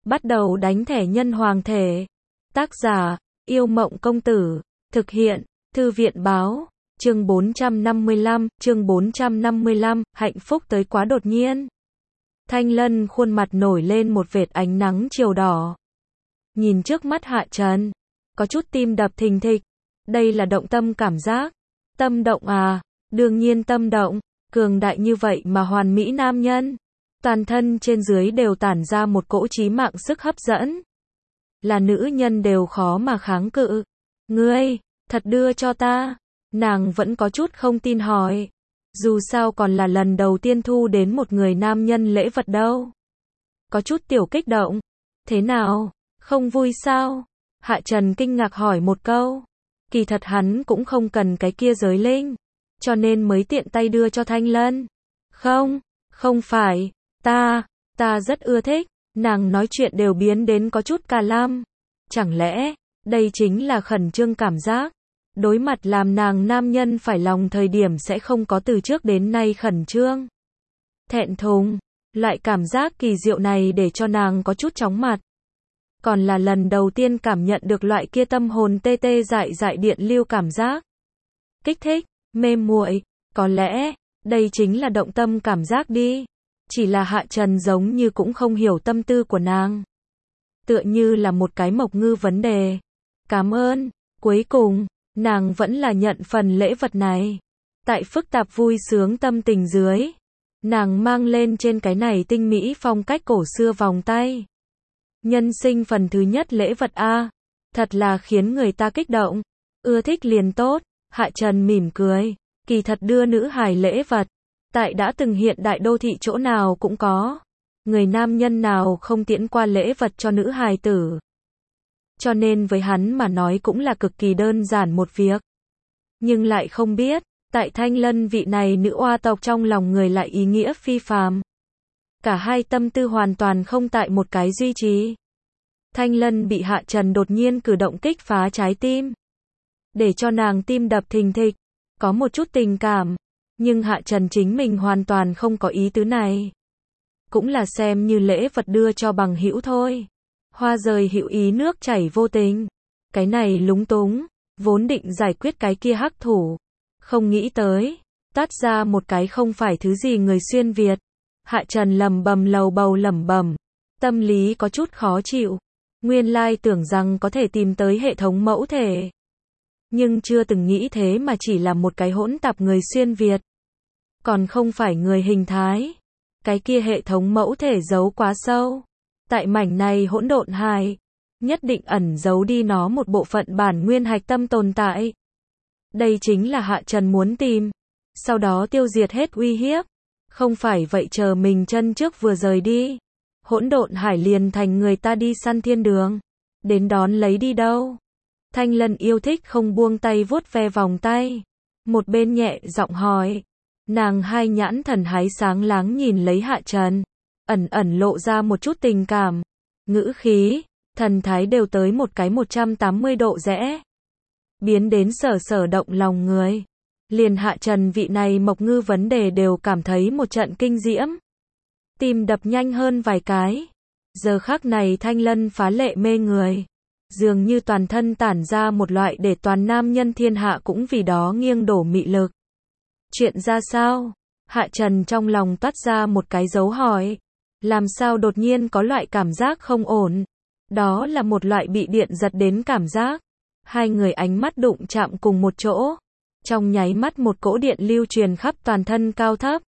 Bắt đầu đánh thẻ nhân hoàng thể. Tác giả, Yêu Mộng Công Tử. Thực hiện, Thư viện Báo. Chương 455, hạnh phúc tới quá đột nhiên. Thanh Lân khuôn mặt nổi lên một vệt ánh nắng chiều đỏ. Nhìn trước mắt Hạ Trần, có chút tim đập thình thịch. Đây là động tâm cảm giác. Tâm động à? Đương nhiên tâm động. Cường đại như vậy mà hoàn mỹ nam nhân. Toàn thân trên dưới đều tản ra một cỗ chí mạng sức hấp dẫn. Là nữ nhân đều khó mà kháng cự. Ngươi, thật đưa cho ta. Nàng vẫn có chút không tin hỏi. Dù sao còn là lần đầu tiên thu đến một người nam nhân lễ vật đâu. Có chút tiểu kích động. Thế nào? Không vui sao? Hạ Trần kinh ngạc hỏi một câu. Kỳ thật hắn cũng không cần cái kia giới linh, cho nên mới tiện tay đưa cho Thanh Lân. Không phải, ta rất ưa thích. Nàng nói chuyện đều biến đến có chút cà lam. Chẳng lẽ, đây chính là khẩn trương cảm giác? Đối mặt làm nàng nam nhân phải lòng thời điểm sẽ không có từ trước đến nay khẩn trương. Thẹn thùng, loại cảm giác kỳ diệu này để cho nàng có chút chóng mặt. Còn là lần đầu tiên cảm nhận được loại kia tâm hồn tê tê dại dại điện lưu cảm giác. Kích thích, mê muội, có lẽ, đây chính là động tâm cảm giác đi. Chỉ là Hạ Trần giống như cũng không hiểu tâm tư của nàng. Tựa như là một cái mộc ngư vấn đề. Cảm ơn, cuối cùng, nàng vẫn là nhận phần lễ vật này. Tại phức tạp vui sướng tâm tình dưới, nàng mang lên trên cái này tinh mỹ phong cách cổ xưa vòng tay. Nhân sinh phần thứ nhất lễ vật a, thật là khiến người ta kích động. Ưa thích liền tốt. Hạ Trần mỉm cười. Kỳ thật đưa nữ hài lễ vật, tại đã từng hiện đại đô thị chỗ nào cũng có. Người nam nhân nào không tiễn qua lễ vật cho nữ hài tử. Cho nên với hắn mà nói cũng là cực kỳ đơn giản một việc. Nhưng lại không biết, tại Thanh Lân vị này nữ oa tộc trong lòng người lại ý nghĩa phi phàm. Cả hai tâm tư hoàn toàn không tại một cái duy trì. Thanh Lân bị Hạ Trần đột nhiên cử động kích phá trái tim. Để cho nàng tim đập thình thịch. Có một chút tình cảm. Nhưng Hạ Trần chính mình hoàn toàn không có ý tứ này. Cũng là xem như lễ vật đưa cho bằng hữu thôi. Hoa rời hữu ý nước chảy vô tình. Cái này lúng túng. Vốn định giải quyết cái kia hắc thủ. Không nghĩ tới. Tát ra một cái không phải thứ gì người xuyên Việt. Hạ Trần lẩm bẩm lầu bầu lẩm bẩm. Tâm lý có chút khó chịu. Nguyên lai tưởng rằng có thể tìm tới hệ thống mẫu thể. Nhưng chưa từng nghĩ thế mà chỉ là một cái hỗn tạp người xuyên Việt. Còn không phải người hình thái. Cái kia hệ thống mẫu thể giấu quá sâu. Tại mảnh này hỗn độn hài, nhất định ẩn giấu đi nó một bộ phận bản nguyên hạch tâm tồn tại. Đây chính là Hạ Trần muốn tìm. Sau đó tiêu diệt hết uy hiếp. Không phải vậy chờ mình chân trước vừa rời đi. Hỗn độn hải liền thành người ta đi săn thiên đường. Đến đón lấy đi đâu? Thanh Lân yêu thích không buông tay vuốt ve vòng tay. Một bên nhẹ giọng hỏi. Nàng hai nhãn thần hái sáng láng nhìn lấy Hạ Trần. Ẩn lộ ra một chút tình cảm. Ngữ khí, thần thái đều tới một cái 180 độ rẽ. Biến đến sở động lòng người. Liền Hạ Trần vị này mộc ngư vấn đề đều cảm thấy một trận kinh diễm. Tim đập nhanh hơn vài cái. Giờ khắc này Thanh Lân phá lệ mê người. Dường như toàn thân tản ra một loại để toàn nam nhân thiên hạ cũng vì đó nghiêng đổ mị lực. Chuyện ra sao? Hạ Trần trong lòng toát ra một cái dấu hỏi. Làm sao đột nhiên có loại cảm giác không ổn? Đó là một loại bị điện giật đến cảm giác. Hai người ánh mắt đụng chạm cùng một chỗ. Trong nháy mắt một cỗ điện lưu truyền khắp toàn thân cao thấp.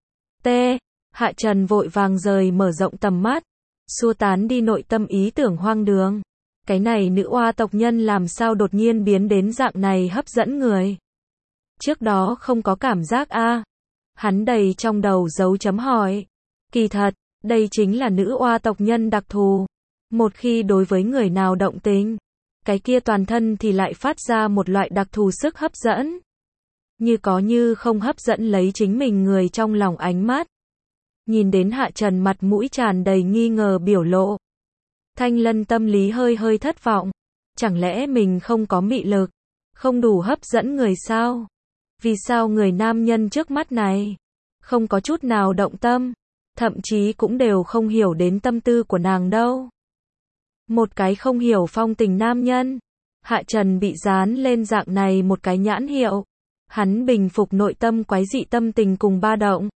Hạ Trần vội vàng rời mở rộng tầm mắt. Xua tán đi nội tâm ý tưởng hoang đường. Cái này nữ oa tộc nhân làm sao đột nhiên biến đến dạng này hấp dẫn người. Trước đó không có cảm giác a. Hắn đầy trong đầu dấu chấm hỏi. Kỳ thật, đây chính là nữ oa tộc nhân đặc thù. Một khi đối với người nào động tình, cái kia toàn thân thì lại phát ra một loại đặc thù sức hấp dẫn. Như có như không hấp dẫn lấy chính mình người trong lòng ánh mắt. Nhìn đến Hạ Trần mặt mũi tràn đầy nghi ngờ biểu lộ. Thanh Lân tâm lý hơi thất vọng. Chẳng lẽ mình không có mị lực, không đủ hấp dẫn người sao? Vì sao người nam nhân trước mắt này không có chút nào động tâm, thậm chí cũng đều không hiểu đến tâm tư của nàng đâu? Một cái không hiểu phong tình nam nhân. Hạ Trần bị dán lên dạng này một cái nhãn hiệu. Hắn bình phục nội tâm quái dị tâm tình cùng ba động.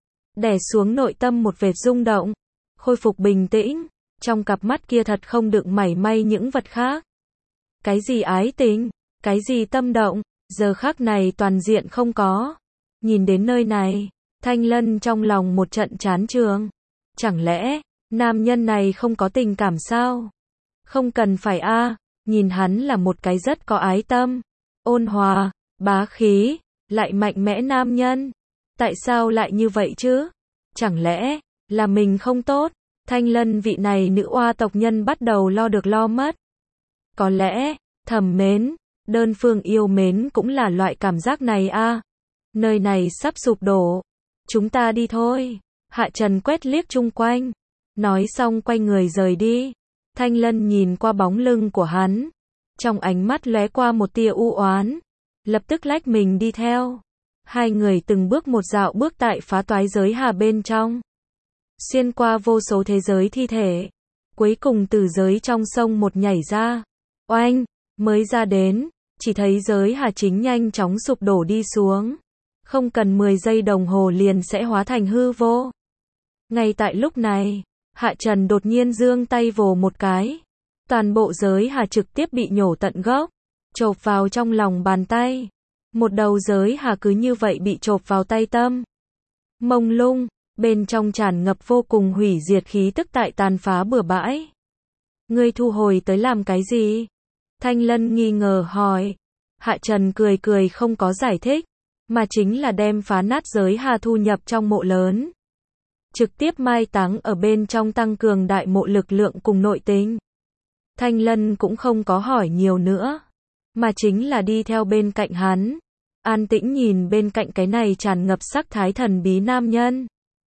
Đè xuống nội tâm một vệt rung động. Khôi phục bình tĩnh. Trong cặp mắt kia thật không đựng mảy may những vật khác. Cái gì ái tình, cái gì tâm động, giờ khắc này toàn diện không có. Nhìn đến nơi này, Thanh Lân trong lòng một trận chán chường. Chẳng lẽ, nam nhân này không có tình cảm sao? Không cần phải a, nhìn hắn là một cái rất có ái tâm, ôn hòa, bá khí, lại mạnh mẽ nam nhân. Tại sao lại như vậy chứ? Chẳng lẽ, là mình không tốt? Thanh Lân vị này nữ oa tộc nhân bắt đầu lo được lo mất. Có lẽ, thầm mến, đơn phương yêu mến cũng là loại cảm giác này a. Nơi này sắp sụp đổ. Chúng ta đi thôi. Hạ Trần quét liếc chung quanh. Nói xong quay người rời đi. Thanh Lân nhìn qua bóng lưng của hắn. Trong ánh mắt lóe qua một tia u oán. Lập tức lách mình đi theo. Hai người từng bước một dạo bước tại phá toái giới hà bên trong. Xuyên qua vô số thế giới thi thể. Cuối cùng từ giới trong sông một nhảy ra. Oanh, mới ra đến. Chỉ thấy giới hà chính nhanh chóng sụp đổ đi xuống. Không cần 10 giây đồng hồ liền sẽ hóa thành hư vô. Ngay tại lúc này, Hạ Trần đột nhiên giương tay vồ một cái. Toàn bộ giới hà trực tiếp bị nhổ tận gốc. Chộp vào trong lòng bàn tay. Một đầu giới hà cứ như vậy bị chộp vào tay tâm. Mông lung, bên trong tràn ngập vô cùng hủy diệt khí tức tại tàn phá bừa bãi. Ngươi thu hồi tới làm cái gì? Thanh Lân nghi ngờ hỏi. Hạ Trần cười cười không có giải thích. Mà chính là đem phá nát giới hà thu nhập trong mộ lớn. Trực tiếp mai táng ở bên trong tăng cường đại mộ lực lượng cùng nội tình. Thanh Lân cũng không có hỏi nhiều nữa. Mà chính là đi theo bên cạnh hắn. An tĩnh nhìn bên cạnh cái này tràn ngập sắc thái thần bí nam nhân.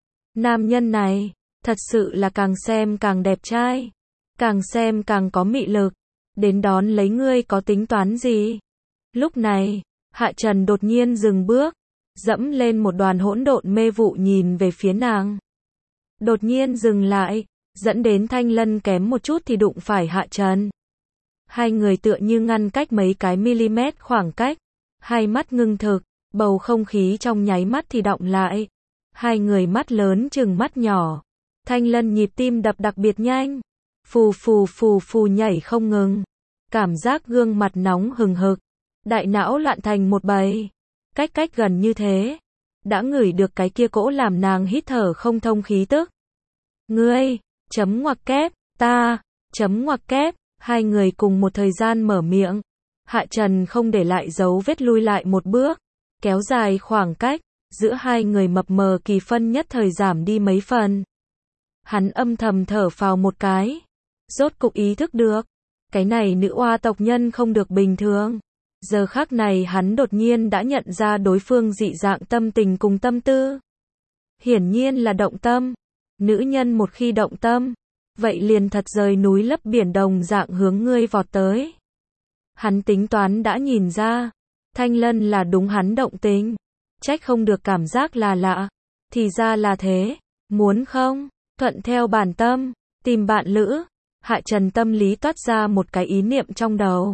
Nam nhân này, thật sự là càng xem càng đẹp trai. Càng xem càng có mị lực. Đến đón lấy ngươi có tính toán gì? Lúc này, Hạ Trần đột nhiên dừng bước. Dẫm lên một đoàn hỗn độn mê vụ nhìn về phía nàng. Đột nhiên dừng lại. Dẫn đến Thanh Lân kém một chút thì đụng phải Hạ Trần. Hai người tựa như ngăn cách mấy cái mm khoảng cách. Hai mắt ngưng thực. Bầu không khí trong nháy mắt thì đọng lại. Hai người mắt lớn chừng mắt nhỏ. Thanh Lân nhịp tim đập đặc biệt nhanh. Phù phù phù phù nhảy không ngừng. Cảm giác gương mặt nóng hừng hực. Đại não loạn thành một bầy. Cách gần như thế. Đã ngửi được cái kia cỗ làm nàng hít thở không thông khí tức. Ngươi, chấm ngoặc kép, ta, chấm ngoặc kép. Hai người cùng một thời gian mở miệng. Hạ Trần không để lại dấu vết lui lại một bước. Kéo dài khoảng cách. Giữa hai người mập mờ kỳ phân nhất thời giảm đi mấy phần. Hắn âm thầm thở phào một cái. Rốt cục ý thức được. Cái này nữ oa tộc nhân không được bình thường. Giờ khắc này hắn đột nhiên đã nhận ra đối phương dị dạng tâm tình cùng tâm tư. Hiển nhiên là động tâm. Nữ nhân một khi động tâm, vậy liền thật rời núi lấp biển đồng dạng hướng ngươi vọt tới. Hắn tính toán đã nhìn ra. Thanh Lân là đúng hắn động tính. Trách không được cảm giác là lạ. Thì ra là thế. Muốn không? Thuận theo bản tâm. Tìm bạn lữ. Hạ Trần tâm lý toát ra một cái ý niệm trong đầu.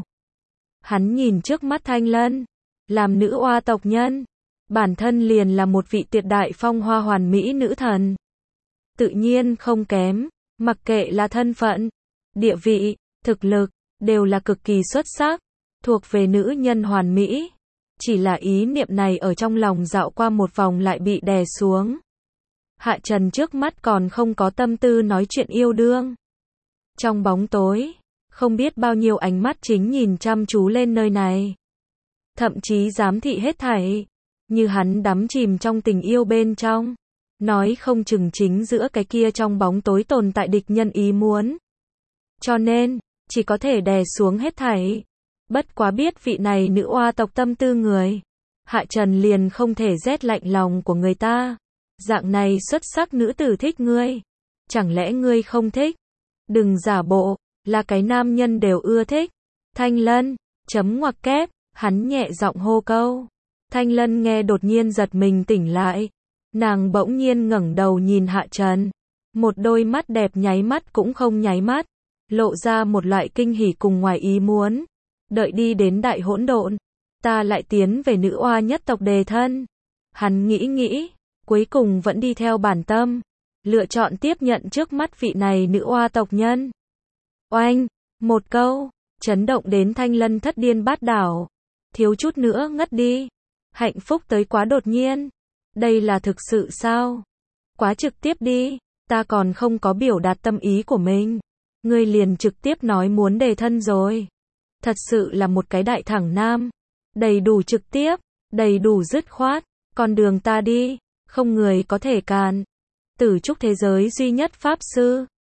Hắn nhìn trước mắt Thanh Lân. Làm nữ oa tộc nhân. Bản thân liền là một vị tuyệt đại phong hoa hoàn mỹ nữ thần. Tự nhiên không kém. Mặc kệ là thân phận, địa vị, thực lực, đều là cực kỳ xuất sắc. Thuộc về nữ nhân hoàn mỹ. Chỉ là ý niệm này ở trong lòng dạo qua một vòng lại bị đè xuống. Hạ Trần trước mắt còn không có tâm tư nói chuyện yêu đương. Trong bóng tối, không biết bao nhiêu ánh mắt chính nhìn chăm chú lên nơi này. Thậm chí giám thị hết thảy. Như hắn đắm chìm trong tình yêu bên trong. Nói không chừng chính giữa cái kia trong bóng tối tồn tại địch nhân ý muốn. Cho nên, chỉ có thể đè xuống hết thảy. Bất quá biết vị này nữ oa tộc tâm tư người. Hạ Trần liền không thể rét lạnh lòng của người ta. Dạng này xuất sắc nữ tử thích ngươi. Chẳng lẽ ngươi không thích? Đừng giả bộ, là cái nam nhân đều ưa thích. Thanh Lân, chấm ngoặc kép, hắn nhẹ giọng hô câu. Thanh Lân nghe đột nhiên giật mình tỉnh lại. Nàng bỗng nhiên ngẩng đầu nhìn Hạ Trần. Một đôi mắt đẹp nháy mắt cũng không nháy mắt. lộ ra một loại kinh hỉ cùng ngoài ý muốn. Đợi đi đến đại hỗn độn, ta lại tiến về nữ oa nhất tộc đề thân. Hắn nghĩ nghĩ, cuối cùng vẫn đi theo bản tâm, lựa chọn tiếp nhận trước mắt vị này nữ oa tộc nhân. Oanh, một câu, chấn động đến Thanh Lân thất điên bát đảo, thiếu chút nữa ngất đi. Hạnh phúc tới quá đột nhiên. Đây là thực sự sao? Quá trực tiếp đi, ta còn không có biểu đạt tâm ý của mình. Ngươi liền trực tiếp nói muốn đề thân rồi. Thật sự là một cái đại thẳng nam. Đầy đủ trực tiếp, đầy đủ dứt khoát. Con đường ta đi, không người có thể cản. Tử trúc thế giới duy nhất pháp sư.